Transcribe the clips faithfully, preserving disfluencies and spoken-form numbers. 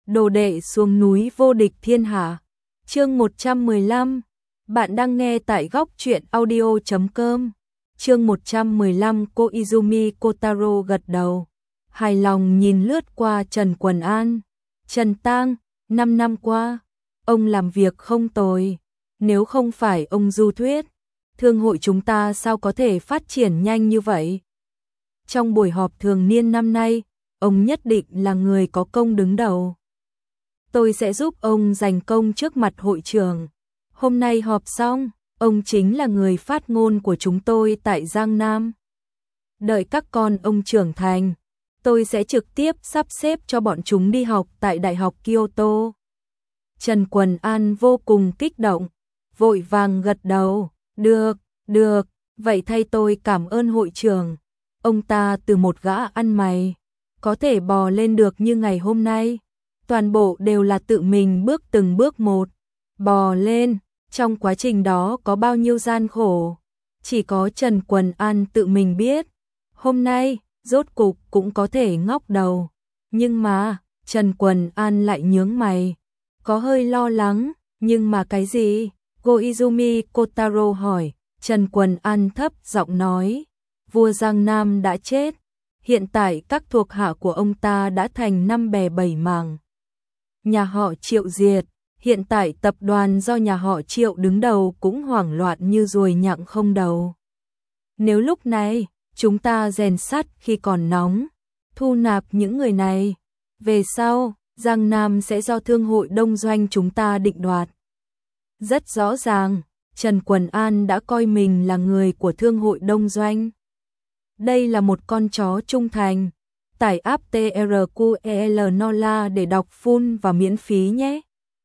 đồ đệ xuống núi vô địch thiên hạ. Chương một trăm mười lăm. Bạn đang nghe tại góc truyện audio chấm com. Chương một trăm mười lăm. Koizumi Kotaro gật đầu, hài lòng nhìn lướt qua Trần Quần An. Trần Tang, năm năm qua, ông làm việc không tồi. Nếu không phải ông du thuyết, thương hội chúng ta sao có thể phát triển nhanh như vậy? Trong buổi họp thường niên năm nay, ông nhất định là người có công đứng đầu. Tôi sẽ giúp ông giành công trước mặt hội trưởng. Hôm nay họp xong, ông chính là người phát ngôn của chúng tôi tại Giang Nam. Đợi các con ông trưởng thành, tôi sẽ trực tiếp sắp xếp cho bọn chúng đi học tại Đại học Kyoto. Trần Quần An vô cùng kích động, vội vàng gật đầu, được, được, vậy thay tôi cảm ơn hội trưởng. Ông ta từ một gã ăn mày, có thể bò lên được như ngày hôm nay, toàn bộ đều là tự mình bước từng bước một, bò lên. Trong quá trình đó có bao nhiêu gian khổ, chỉ có Trần Quần An tự mình biết. Hôm nay, rốt cục cũng có thể ngóc đầu. Nhưng mà, Trần Quần An lại nhướng mày, có hơi lo lắng. Nhưng mà cái gì? Koizumi Kotaro hỏi. Trần Quần An thấp giọng nói, vua Giang Nam đã chết. Hiện tại các thuộc hạ của ông ta đã thành năm bè bảy mảng. Nhà họ Triệu diệt. Hiện tại tập đoàn do nhà họ Triệu đứng đầu cũng hoảng loạn như ruồi nhặng không đầu. Nếu lúc này, chúng ta rèn sắt khi còn nóng, thu nạp những người này, về sau, Giang Nam sẽ do thương hội đông doanh chúng ta định đoạt. Rất rõ ràng, Trần Quần An đã coi mình là người của thương hội đông doanh. Đây là một con chó trung thành. Tải app tê rờ quy lờ Nola để đọc full và miễn phí nhé.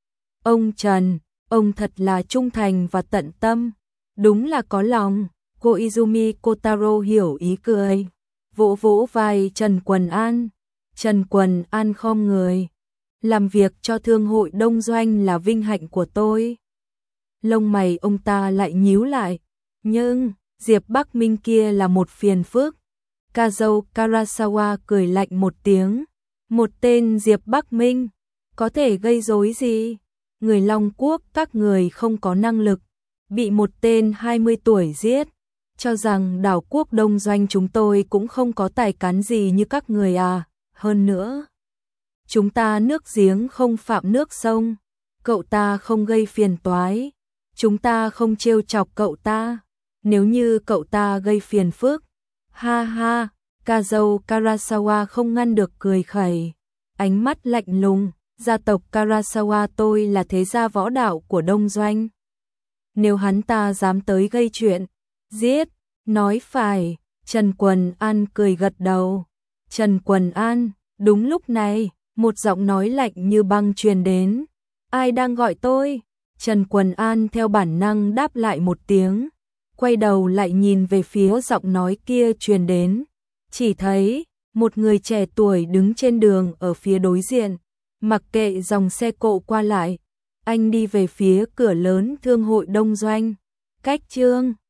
Ông Trần, ông thật là trung thành và tận tâm, đúng là có lòng. Koizumi Kotaro hiểu ý cười, vỗ vỗ vai Trần Quần An. Trần Quần An khom người, làm việc cho thương hội đông doanh là vinh hạnh của tôi. Lông mày ông ta lại nhíu lại, nhưng Diệp Bắc Minh kia là một phiền phức. Kazuo Karasawa cười lạnh một tiếng, một tên Diệp Bắc Minh, có thể gây rối gì? Người Long Quốc các người không có năng lực, bị một tên hai mươi tuổi giết, cho rằng đảo quốc đông doanh chúng tôi cũng không có tài cán gì như các người à, hơn nữa. Chúng ta nước giếng không phạm nước sông, cậu ta không gây phiền toái, chúng ta không trêu chọc cậu ta, nếu như cậu ta gây phiền phức. Ha ha, Kazuo Karasawa không ngăn được cười khẩy, ánh mắt lạnh lùng. Gia tộc Karasawa tôi là thế gia võ đạo của đông doanh. Nếu hắn ta dám tới gây chuyện, giết, nói phải. Trần Quần An cười gật đầu. Trần Quần An, đúng lúc này, một giọng nói lạnh như băng truyền đến. Ai đang gọi tôi? Trần Quần An theo bản năng đáp lại một tiếng, quay đầu lại nhìn về phía giọng nói kia truyền đến. Chỉ thấy một người trẻ tuổi đứng trên đường ở phía đối diện. Mặc kệ dòng xe cộ qua lại, anh đi về phía cửa lớn thương hội đông doanh. Cách Trương